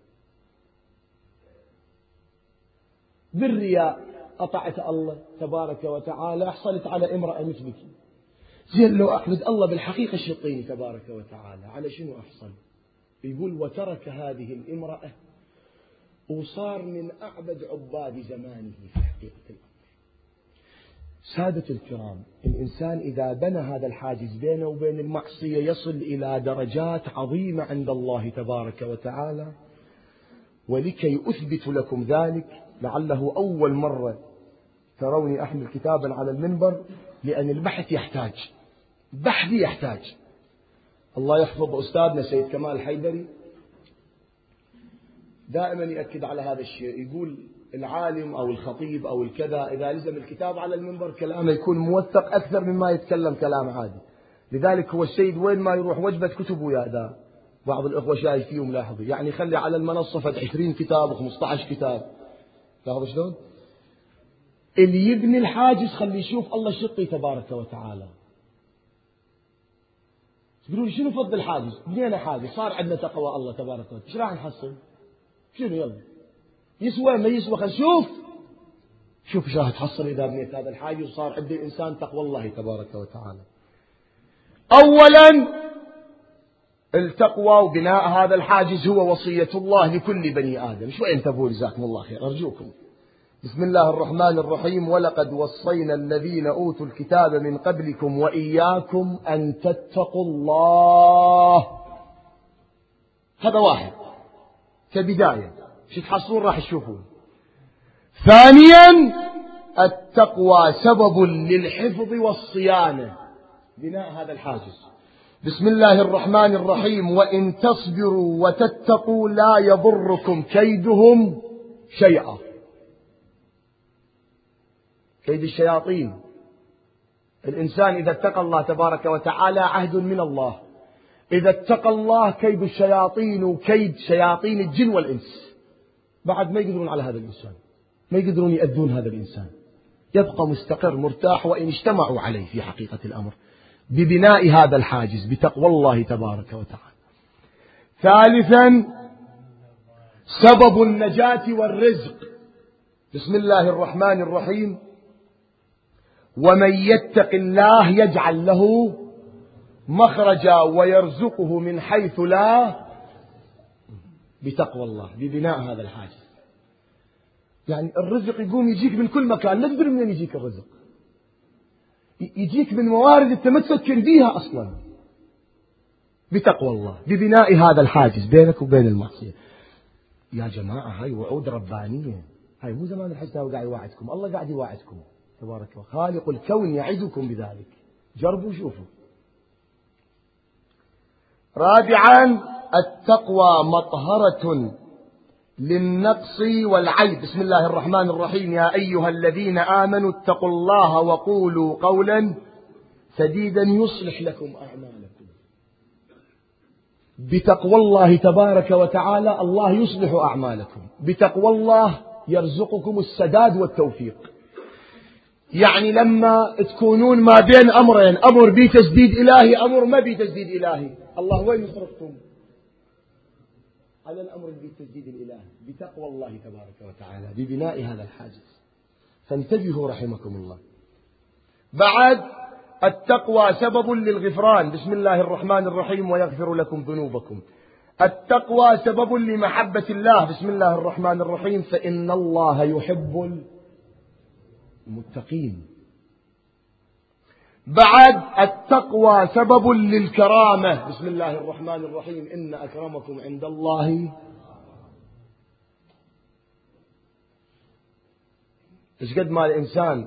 بالرياء أطعت الله تبارك وتعالى، حصلت على امرأة مثلك. زين لو أعبد الله بالحقيقة الشطين تبارك وتعالى، على شنو أحصل؟ يقول وترك هذه الامرأة وصار من أعبد عباد زمانه في حقيقة الأمر. سادة الكرام، الإنسان إذا بنى هذا الحاجز بينه وبين المعصية يصل إلى درجات عظيمة عند الله تبارك وتعالى. ولكي أثبت لكم ذلك، لعله أول مرة تروني أحمل كتابا على المنبر، لأن البحث يحتاج. الله يحفظ أستاذنا سيد كمال الحيدري دائما يأكد على هذا الشيء، يقول العالم أو الخطيب أو الكذا إذا لزم الكتاب على المنبر كلامه يكون موثق أكثر مما يتكلم كلام عادي. لذلك هو السيد وين ما يروح وجبة كتب ويا ذا، بعض الأخوة شايف فيهم لاحظوا، يعني خلي على المنصة فد 20 كتاب و15 كتاب، لاحظوا شلون؟ اللي يبني الحاجز خلي يشوف الله شطي تبارك وتعالى. تقولوا لي شنو فضل الحاجز؟ بنينا حاجز صار عندنا تقوى الله تبارك وتعالى، ايش راح نحصل؟ شنو يلا؟ يسوى ما يسوى خل شوف ايش راح تحصل إذا بنيت هذا الحاجز وصار عند الإنسان تقوى الله تبارك وتعالى. أولا التقوى وبناء هذا الحاجز هو وصية الله لكل بني آدم. شوي انتبهوا جزاكم الله خير أرجوكم. بسم الله الرحمن الرحيم. ولقد وصينا الذين أوتوا الكتاب من قبلكم وإياكم أن تتقوا الله. هذا واحد كبداية، شو تحصلون راح تشوفون. ثانيا التقوى سبب للحفظ والصيانة، بناء هذا الحاجز. بسم الله الرحمن الرحيم. وإن تصبروا وتتقوا لا يضركم كيدهم شيئا. كيد الشياطين، الإنسان إذا اتقى الله تبارك وتعالى عهد من الله، إذا اتقى الله كيد الشياطين وكيد شياطين الجن والإنس بعد ما يقدرون على هذا الإنسان، ما يقدرون يأذون هذا الإنسان، يبقى مستقر مرتاح وإن اجتمعوا عليه في حقيقة الأمر، ببناء هذا الحاجز بتقوى الله تبارك وتعالى. ثالثا سبب النجاة والرزق. بسم الله الرحمن الرحيم. ومن يتق الله يجعل له مخرجا ويرزقه من حيث لا، بتقوى الله، ببناء هذا الحاجز. يعني الرزق يقوم يجيك من كل مكان، لا تدري منين يجيك الرزق، يجيك من موارد انت ما تفكر بيها اصلا، بتقوى الله، ببناء هذا الحاجز بينك وبين المعصية. يا جماعة هاي وعود ربانية، هاي مو زمان الحسنى قاعد يواعدكم، الله قاعد يواعدكم تبارك الله، خالق الكون يعدكم بذلك، جربوا شوفوا. رابعا التقوى مطهرة للنقص والعيب. بسم الله الرحمن الرحيم. يا أيها الذين آمنوا اتقوا الله وقولوا قولا سديدا يصلح لكم أعمالكم. بتقوى الله تبارك وتعالى الله يصلح أعمالكم، بتقوى الله يرزقكم السداد والتوفيق. يعني لما تكونون ما بين أمرين، أمر بتسديد إلهي، أمر ما بتسديد إلهي، الله وين يصرفكم؟ على الأمر بالتسديد الإلهي، بتقوى الله تبارك وتعالى، ببناء هذا الحاجز. فانتبهوا رحمكم الله. بعد التقوى سبب للغفران. بسم الله الرحمن الرحيم. ويغفر لكم ذنوبكم. التقوى سبب لمحبة الله. بسم الله الرحمن الرحيم. فإن الله يحب المتقين. بعد التقوى سبب للكرامة. بسم الله الرحمن الرحيم. إن أكرمكم عند الله. إيش قد ما الإنسان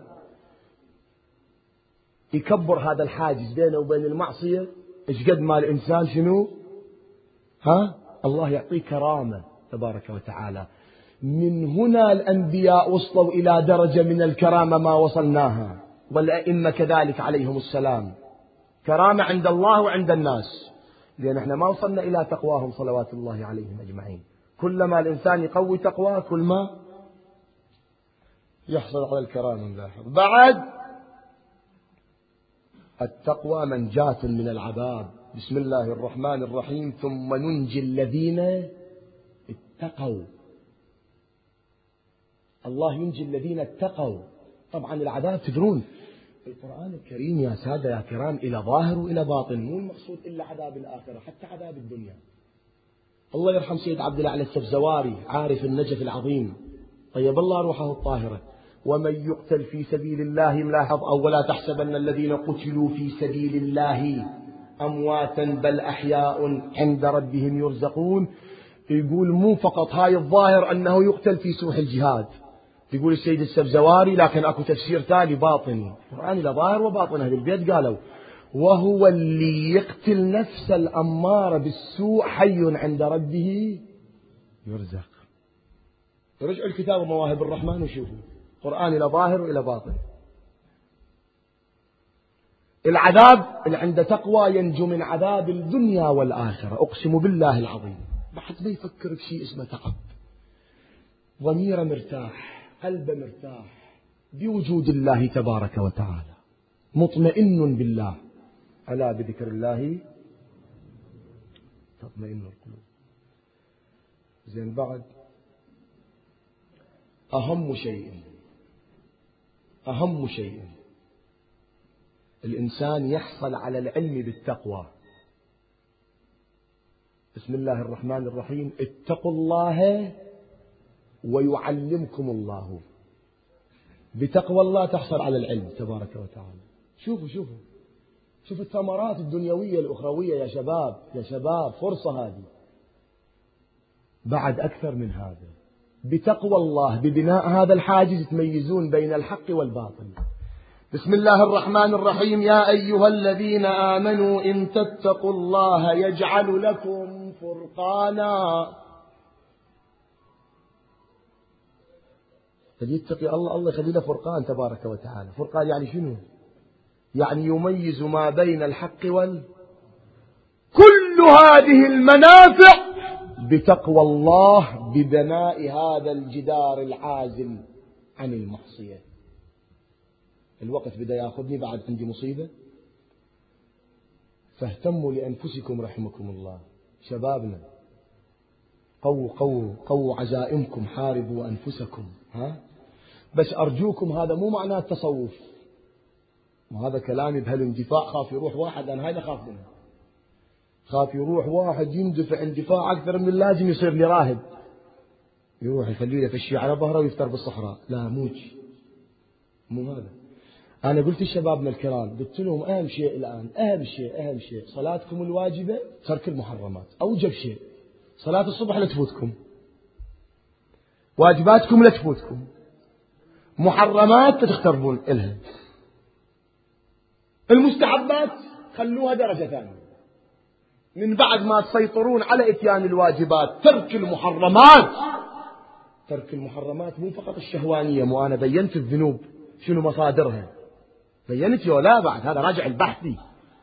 يكبر هذا الحاجز بينه وبين المعصية، إيش قد ما الإنسان شنو؟ الله يعطيه كرامة تبارك وتعالى. من هنا الأنبياء وصلوا إلى درجة من الكرامة ما وصلناها، والأئمة كذلك عليهم السلام، كرامة عند الله وعند الناس، لأن احنا ما وصلنا إلى تقواهم صلوات الله عليهم أجمعين. كلما الإنسان يقوي تقواه كل ما يحصل على الكرامة نلاحظ. بعد التقوى منجاة من العذاب. بسم الله الرحمن الرحيم. ثم ننجي الذين اتقوا. الله ينجي الذين اتقوا. طبعا العذاب تدرون القرآن الكريم يا سادة يا كرام إلى ظاهر وإلى باطن، مو المقصود إلا عذاب الآخرة، حتى عذاب الدنيا. الله يرحم سيد عبد الأعلى السبزواري عارف النجف العظيم طيب الله روحه الطاهرة. ومن يقتل في سبيل الله، ملاحظ، أو ولا تحسبن الذين قتلوا في سبيل الله أمواتا بل أحياء عند ربهم يرزقون. يقول مو فقط هاي الظاهر أنه يقتل في سوح الجهاد، يقول السيد السبزواري، لكن أكو تفسير تالي باطني، القرآن لا ظاهر وباطن. أهل البيت قالوا وهو اللي يقتل نفس الأمارة بالسوء حي عند ربه يرزق. رجعوا الكتاب ومواهب الرحمن وشوفوا، قرآن إلى ظاهر وإلى باطن. العذاب اللي عنده تقوى ينجو من عذاب الدنيا والآخرة، أقسم بالله العظيم. بعد ما يفكر بشيء اسمه تعب، ضميره مرتاح، قلبه مرتاح بوجود الله تبارك وتعالى، مطمئن بالله. ألا بذكر الله تطمئن القلوب. زين، بعد أهم شيء الإنسان يحصل على العلم بالتقوى. بسم الله الرحمن الرحيم، اتقوا الله ويعلمكم الله. بتقوى الله تحصل على العلم تبارك وتعالى. شوفوا الثمرات الدنيوية الأخروية يا شباب، فرصة هذه. بعد أكثر من هذا، بتقوى الله ببناء هذا الحاجز تميزون بين الحق والباطل. بسم الله الرحمن الرحيم، يا أيها الذين آمنوا إن تتقوا الله يجعل لكم فرقانا. فليتقي الله يخلي له فرقان تبارك وتعالى. فرقان يعني شنو؟ يعني يميز ما بين الحق كل هذه المنافع بتقوى الله، ببناء هذا الجدار العازل عن المعصية. الوقت بدأ يأخذني، بعد عندي مصيبة. فاهتموا لأنفسكم رحمكم الله. شبابنا، قووا عزائمكم، حاربوا أنفسكم. بس أرجوكم، هذا مو معناه التصوف، وهذا كلامي بهالاندفاع. خاف يروح واحد، أنا هذا خاف منه، خاف يروح واحد يندفع اندفاع أكثر من اللازم يصير لي راهب، يروح يخلي له فشي على ظهره ويفتر بالصحراء. لا، مو هذا. أنا قلت لشبابنا الكرام، قلت لهم أهم شيء الآن، أهم شيء صلاتكم الواجبة، ترك المحرمات. أوجب شيء صلاة الصبح لا تفوتكم، واجباتكم لا تفوتكم، محرمات تختربون إلها، المستحبات خلوها درجة ثانية. من بعد ما تسيطرون على إتيان الواجبات، ترك المحرمات مو فقط الشهوانية. مو أنا بينت الذنوب شنو مصادرها، بينت ولا بعد هذا راجع البحثي.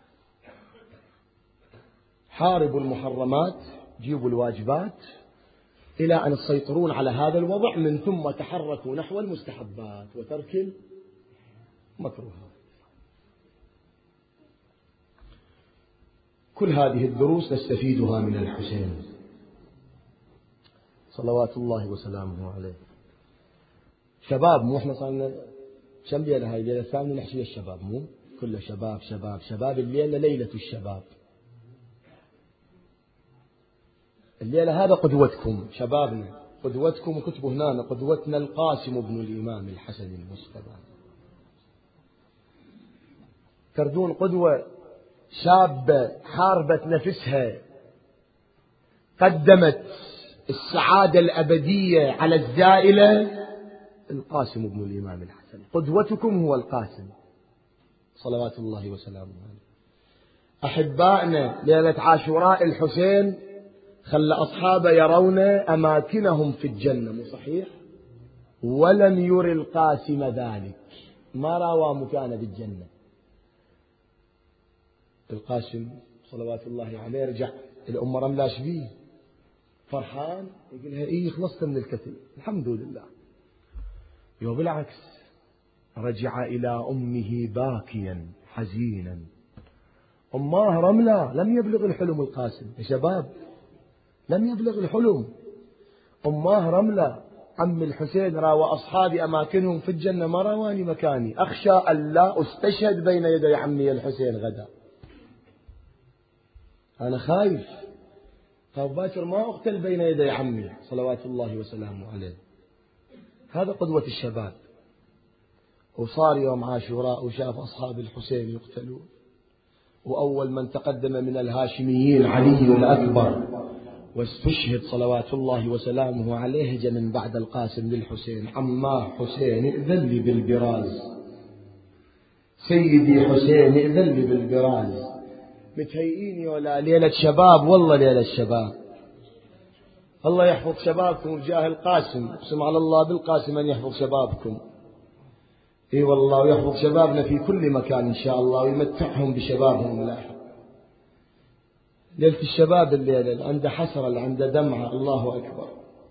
حاربوا المحرمات، جيبوا الواجبات، إلى أن تسيطرون على هذا الوضع، من ثم تحركوا نحو المستحبات وترك المكروهات. كل هذه الدروس نستفيدها من الحسين صلوات الله وسلامه عليه. شباب، مو احنا صارنا كم ليلة؟ هاي الليلة الثامنة نحكي الشباب، مو كله شباب. الليلة ليلة الشباب. الليلة هذا قدوتكم شبابنا، قدوتكم، وكتبوا هنا قدوتنا القاسم بن الإمام الحسن المصطفى. تردون قدوة شابة حاربت نفسها، قدمت السعادة الأبدية على الزائلة. القاسم بن الإمام الحسن قدوتكم، هو القاسم صلوات الله وسلامه عليه. أحبائنا، ليلة عاشوراء الحسين خلى أصحابه يرون أماكنهم في الجنة، مو صحيح؟ ولم ير القاسم ذلك، ما رأى مكانه بالجنة. القاسم صلوات الله عليه رجع الأمة رملاش بيه فرحان، يقول لها خلصت من الكتل الحمد لله. بالعكس، رجع إلى أمه باكيا حزينا. أماه رملة، لم يبلغ الحلم القاسم يا شباب، لم يبلغ الحلم. أماه رملة، عم الحسين راوى أصحابي أماكنهم في الجنة، ما راواني مكاني، أخشى أن لا أستشهد بين يدي عمي الحسين غدا، أنا خايف طب باكر ما أقتل بين يدي عمي صلوات الله وسلامه عليه. هذا قدوة الشباب. وصار يوم عاشوراء وشاف أصحاب الحسين يقتلون، وأول من تقدم من الهاشميين علي الأكبر واستشهد صلوات الله وسلامه عليه. جاء من بعد القاسم للحسين، عماه حسين ائذن لي بالبراز، سيدي حسين ائذن لي بالبراز. متهيئين ولا ليلة شباب، والله ليلة شباب. الله يحفظ شبابكم بجاه القاسم، اقسم على الله بالقاسم أن يحفظ شبابكم. اي والله، ويحفظ شبابنا في كل مكان إن شاء الله، ويمتعهم بشبابهم اللاحق. ليلة الشباب الليلة اللي عنده حسرة، اللي عنده دمعة، الله أكبر.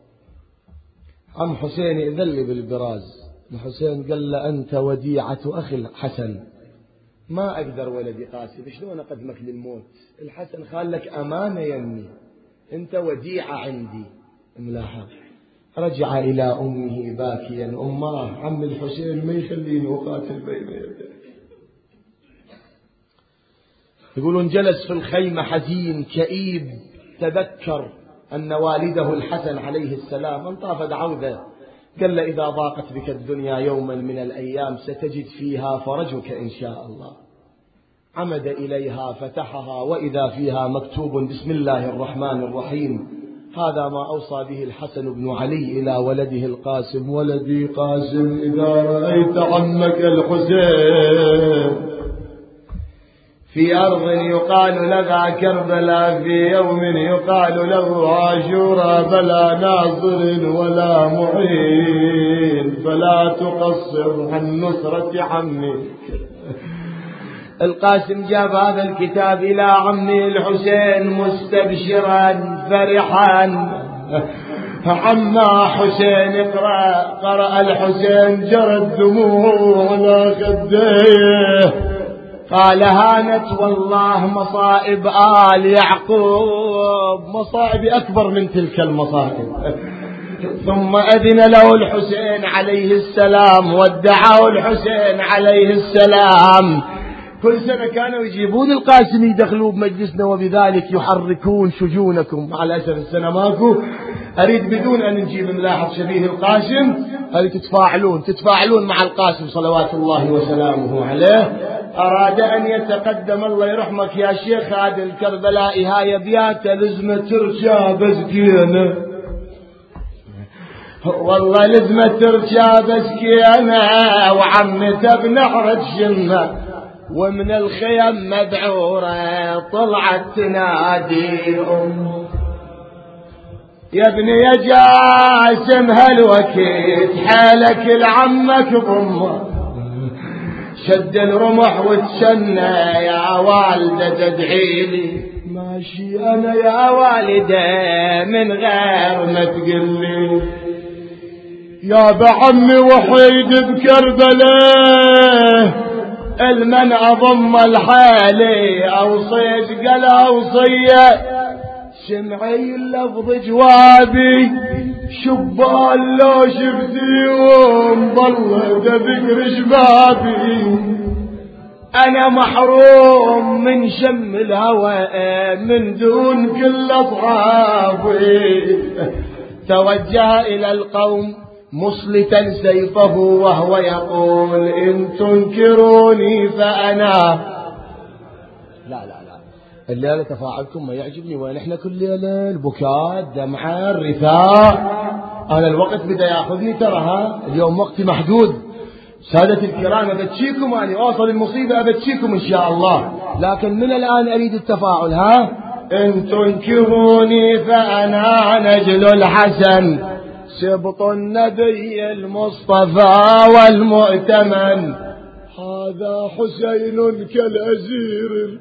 عم حسين يذل بالبراز، الحسين قال له أنت وديعة أخي الحسن، ما أقدر ولدي قاسم شلون أقدمك للموت، الحسن خالك أمانة يمي، أنت وديعة عندي. ملاحظ، رجع إلى أمه باكيا، أماه عم الحسين ما يخليني أقاتل بين يديك. يقولون جلس في الخيمة حزين كئيب، تذكر أن والده الحسن عليه السلام انطافت عوده، قال له إذا ضاقت بك الدنيا يوما من الأيام ستجد فيها فرجك إن شاء الله. عمد إليها فتحها، وإذا فيها مكتوب بسم الله الرحمن الرحيم، هذا ما أوصى به الحسن بن علي إلى ولده القاسم، ولدي قاسم إذا رأيت عمك الحسين في أرض يقال لها كربلاء، في يوم يقال له عاشوراء، بلا ناصر ولا معين، فلا تقصر عن نصرة عمك. القاسم جاب هذا الكتاب إلى عمه الحسين مستبشرا فرحا. عما حسين اقرأ، قرأ الحسين جرت دموع على خديه، قال هانت والله مصائب آل يعقوب، مصائب أكبر من تلك المصائب. ثم أذن له الحسين عليه السلام، ودعه الحسين عليه السلام. كل سنة كانوا يجيبون القاسم يدخلوه بمجلسنا، وبذلك يحركون شجونكم. مع الأسف السنة ماكو. أريد بدون أن نجيب ملاحظ شبيه القاسم، أريد تتفاعلون مع القاسم صلوات الله وسلامه عليه. أراد أن يتقدم، الله يرحمك يا شيخ، هذا الكربلاء هاي بياته لزمة ترجع بسكينة، والله لزمة ترجع بسكينة، وعمته بنحر الجنة، ومن الخيم مذعورة طلعت تنادي أمه، يا ابني يا جاسم هالوكيت حالك لعمك ضمه، شد الرمح وتشنى يا والدة تدعيلي، ماشي أنا يا والدة من غير ما تقلي، يا بعمي وحيد بكربلاء المن أضم الحالي أوصيت قال أوصية، سمعي اللفظ جوابي شبال لو شفتيهم ضل ذكر شبابي، أنا محروم من شم الهواء من دون كل أصحابي. توجه إلى القوم مصلتا سيفه وهو يقول إن تنكروني فأنا لا الليلة تفاعلكم ما يعجبني، وين احنا كل ليلة البكاء الدمعة الرثاء، أنا الوقت بدأ يأخذني ترى، اليوم وقتي محدود. سادة الكرام أبتشيكم، أنا أوصل المصيبة أبتشيكم إن شاء الله، لكن من الآن أريد التفاعل. إن تنكروني فأنا نجل الحسن سبط النبي المصطفى والمؤتمن، هذا حسين كالأزير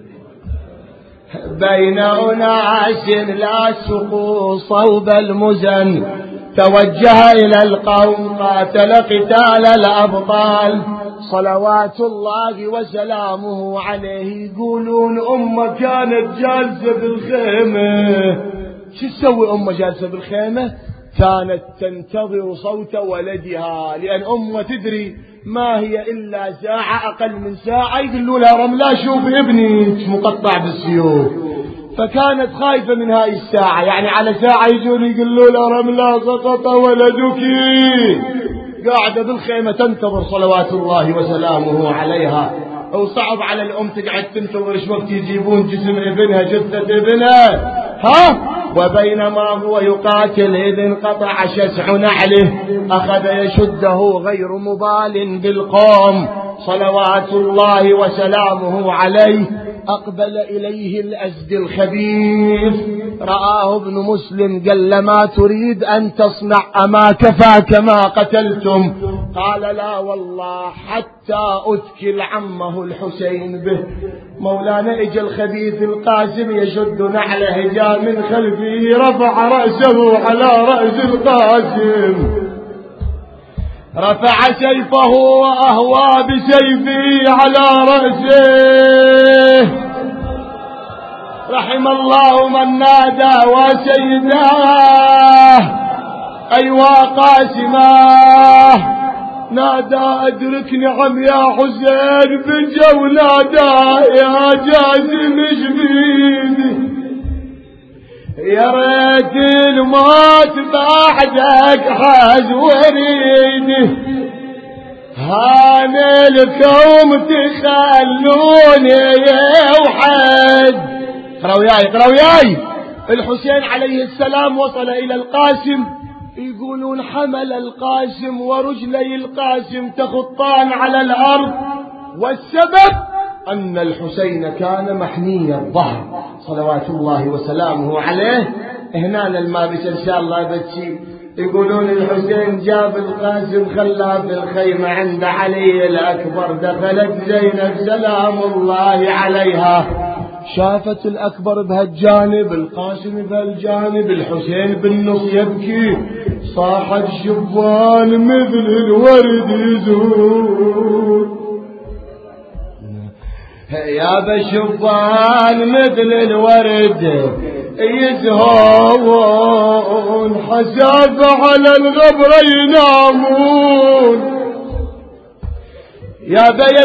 بين أناس لا سقوا صوب المزن. توجه إلى القوم قاتل قتال الأبطال صلوات الله وسلامه عليه. يقولون أمه كانت جالسة بالخيمة، شو تسوي أمه جالسة بالخيمة؟ كانت تنتظر صوت ولدها، لأن أمه تدري ما هي إلا ساعة أقل من ساعة يقولوا لها رملا شوف ابني مقطع بالسيوف، فكانت خايفة من هاي الساعة، يعني على ساعة يجون يقولوا لها رملا سقط ولدك، قاعدة بالخيمة تنتظر صلوات الله وسلامه عليها. وصعب على الأم تقعد تنتظر ايش وقت يجيبون جسم ابنها جثة ابنها. وبينما هو يقاتل إذ انقطع شسع نعله، أخذ يشده غير مبال بالقوم صلوات الله وسلامه عليه. أقبل إليه الأسد الخبيث رآه ابن مسلم قال له ما تريد أن تصنع أما كفاك ما قتلتم؟ قال لا والله حتى أثكل عمه الحسين به. مولانا اجى الخبيث القاسم يشد نعله جاء من خلفه رفع رأسه على رأس القاسم، رفع سيفه وأهوى بسيفه على رأسه. رحم الله من نادى وسيداه أيوا قاسماه نادى أدركني عم يا حسين بجا ونادى يا جازم شبيدي يا ريت الموت بعدك حاز وريدي هان لكم تخلوني وحد. اقرأوا وياي. الحسين عليه السلام وصل إلى القاسم، يقولون حمل القاسم ورجلي القاسم تخطان على الأرض، والسبب أن الحسين كان محني الظهر صلوات الله وسلامه عليه. هنا المابس إن شاء الله بتشي. يقولون الحسين جاب القاسم خلاه في الخيمة عند علي الأكبر، دخلت زينب سلام الله عليها شافت الأكبر بهالجانب القاسم بهالجانب، الحسين بالنص يبكي، صاحت شبان مثل الورد يزور يا بشبان مثل الورد يزهون حساب على الغبر ينامون يا بيا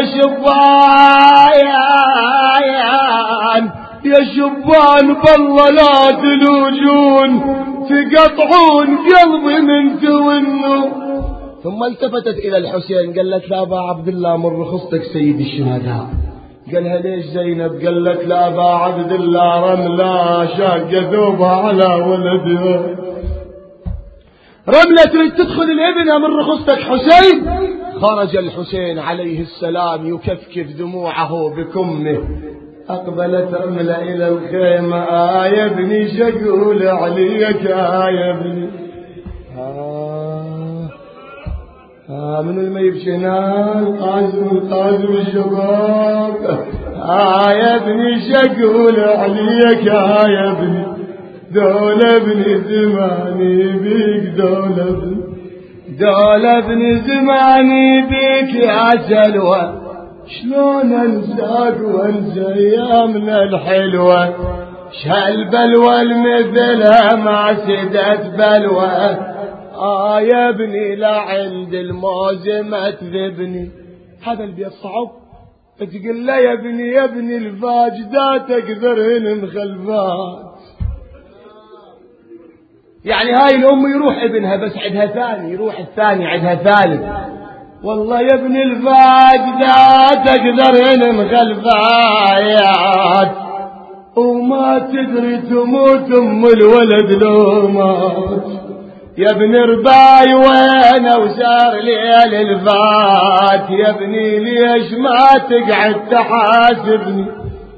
شبان يا شبان بالله لا تلوجون تقطعون قلبي من تونوا. ثم التفتت إلى الحسين قالت لا أبا عبد الله من رخصتك سيد الشهداء. قالها ليش زينب؟ قالت لا أبا عبد الله رملة شاق ذوبها على ولدها، رملة تريد تدخل الابن من رخصتك حسين. خرج الحسين عليه السلام يكفكف دموعه بكمه، أقبلت رملة إلى الخيمة يا ابني شقول عليك يا ابني من الميبشنا القاسم الشباب يا ابني شقول عليك يا ابني دول ابن زماني بيك دول ابن زماني بيك يا سلوى شلون انساك وانسى ايامنا الحلوة شهالبلوى المثلها ما سدت بلوى يا ابني لا عند الموز ما تذبني. هذا البيت صعب تقول له يا ابني الفاجدات اكثرهن مخلفات. يعني هاي الام يروح ابنها بس عندها ثاني، يروح الثاني عندها ثالث، والله يا ابن الفاجدات اكثرهن مخلفات وما تدري تموت ام الولد لو مات. يا ابن رباي وين وسار ليل الفات، يا ابني ليش ما تقعد تحاسبني.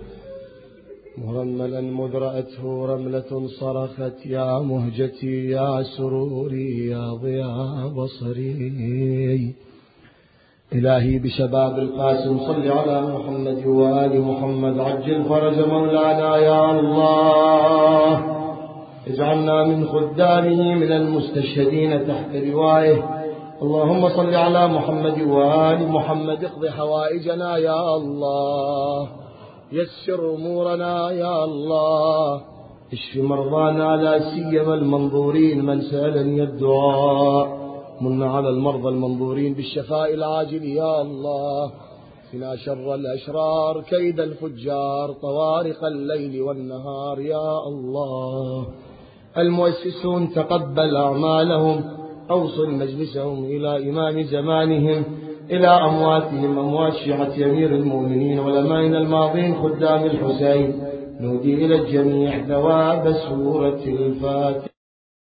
مرملا مذ رأته رملة صرخت يا مهجتي يا سروري يا ضياء بصري. إلهي بشباب القاسم صل على محمد وآل محمد عجل فرج مولانا يا الله، اجعلنا من خدامه من المستشهدين تحت لوائه. اللهم صل على محمد وآل محمد اقض حوائجنا يا الله، يسر أمورنا يا الله، اشف مرضانا لا سيما المنظورين من سألني الدعاء، من على المرضى المنظورين بالشفاء العاجل يا الله، فينا شر الأشرار كيد الفجار طوارق الليل والنهار يا الله. المؤسسون تقبل أعمالهم، أوصل مجلسهم إلى إمام زمانهم، إلى أمواتهم أموات شيعة أمير المؤمنين علمائنا الماضين خدام الحسين. نودي إلى الجميع ثواب سورة الفاتحة.